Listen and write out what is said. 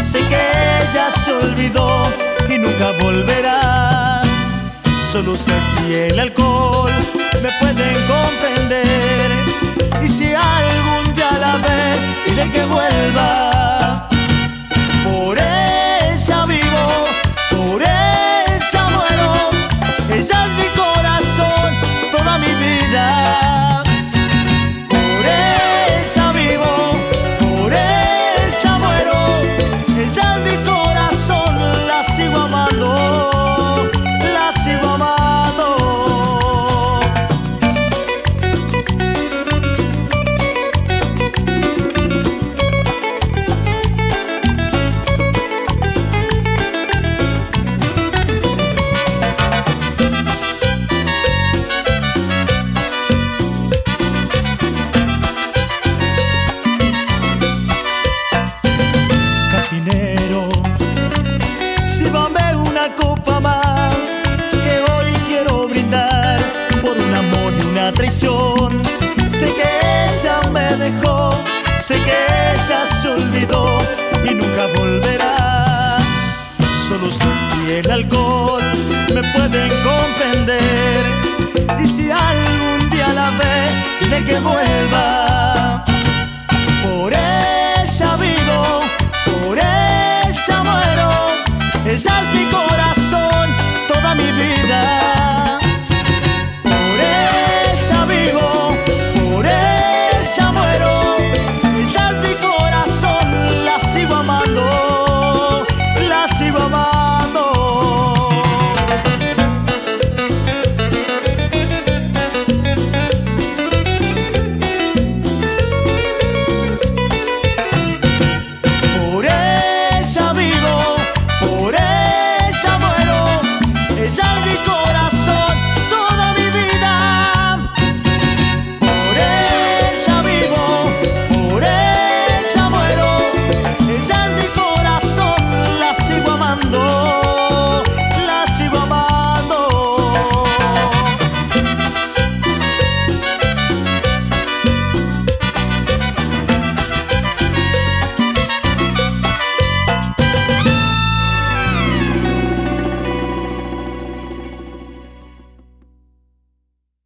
Sé que ella se olvidó y nunca volverá. Solo usted y el alcohol me pueden comprender. Y si algún día la ve, dile que vuelva. Por ella vivo, por ella muero. Ella es mi corazón, toda mi vida. Por ella vivo, por ella muero. Ella es mi corazón, la sigo amando, la sigo amando. Sírvame una copa más, que hoy quiero brindar por un amor y una traición. Sé que ella me dejó, sé que ella se olvidó y nunca volverá. Solo usted y el alcohol me pueden comprender. Y si algún día la ve, dile que vuelva.